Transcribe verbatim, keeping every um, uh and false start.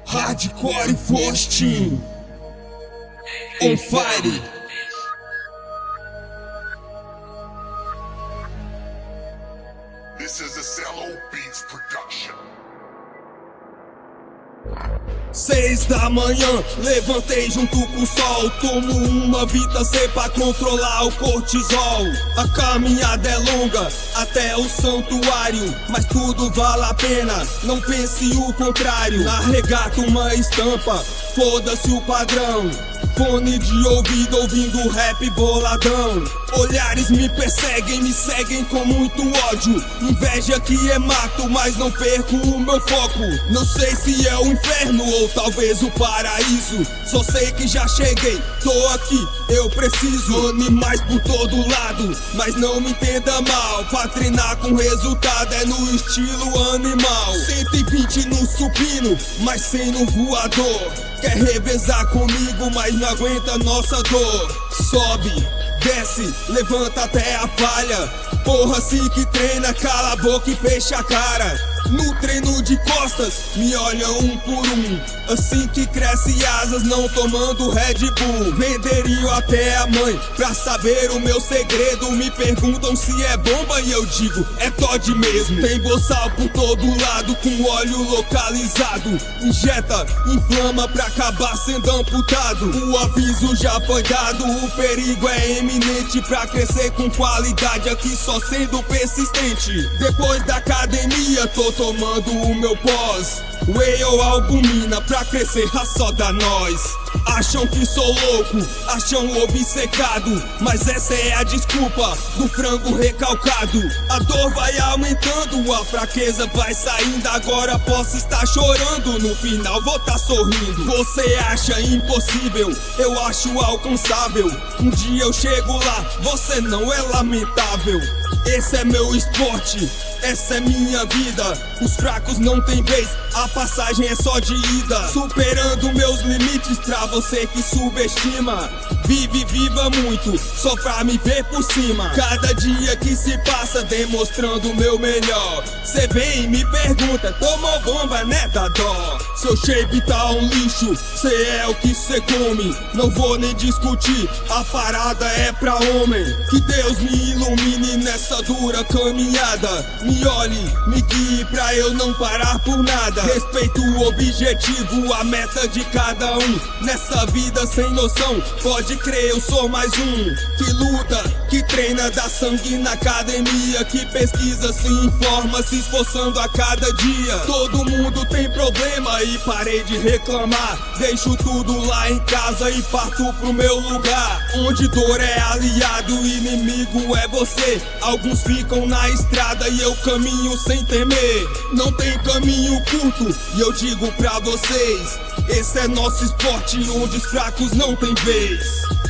Hardcore Force Team On Fire. This is a Cello Beats production. Seis da manhã, levantei junto com o sol. Tomo uma Vita C pra controlar o cortisol. A caminhada é longa até o santuário, mas tudo vale a pena, não pense o contrário. Arregato uma estampa, foda-se o padrão. Fone de ouvido ouvindo rap boladão. Olhares me perseguem, me seguem com muito ódio. Inveja que é mato, mas não perco o meu foco. Não sei se é o inferno ou talvez o paraíso. Só sei que já cheguei, tô aqui, eu preciso. Animais por todo lado, mas não me entenda mal. Pra treinar com resultado é no estilo animal. Cento e vinte no supino, mas sem no voador. Quer revezar comigo, mas não aguenta nossa dor. Sobe, desce, levanta até a falha. Porra, se que treina, cala a boca e fecha a cara. No treino de costas, me olham um por um. Assim que cresce asas, não tomando Red Bull. Venderia até a mãe pra saber o meu segredo. Me perguntam se é bomba e eu digo, é Todd mesmo. Tem boçal por todo lado com óleo localizado. Injeta, inflama pra acabar sendo amputado. O aviso já foi dado, o perigo é eminente. Pra crescer com qualidade aqui só sendo persistente. Depois da academia tô tomando o meu pós. Whey ou albumina pra crescer a só da nós. Acham que sou louco, acham obcecado, mas essa é a desculpa do frango recalcado. A dor vai aumentando, a fraqueza vai saindo. Agora posso estar chorando, no final vou estar sorrindo. Você acha impossível, eu acho alcançável. Um dia eu chego lá, você não é lamentável. Esse é meu esporte, essa é minha vida. Os fracos não tem vez, a passagem é só de ida. Superando meus limites pra você que subestima. Vive, viva muito, só pra me ver por cima. Cada dia que se passa demonstrando o meu melhor. Cê vem e me pergunta, tomou bomba, né, da dó? Seu shape tá um lixo, cê é o que cê come. Não vou nem discutir, a parada é pra homem. Que Deus me ilumine nessa dura caminhada. Me olhe, me guie pra eu não parar por nada. Respeito o objetivo, a meta de cada um. Nessa vida sem noção, pode crer, eu sou mais um. Que luta, que treina, dá sangue na academia. Que pesquisa, se informa, se esforçando a cada dia. Todo mundo tem problema e parei de reclamar. Deixo tudo lá em casa e parto pro meu lugar. Onde dor é aliado, inimigo é você. Alguns ficam na estrada e eu caminho sem temer. Não tem caminho curto e eu digo pra vocês, esse é nosso esporte onde os fracos não tem vez.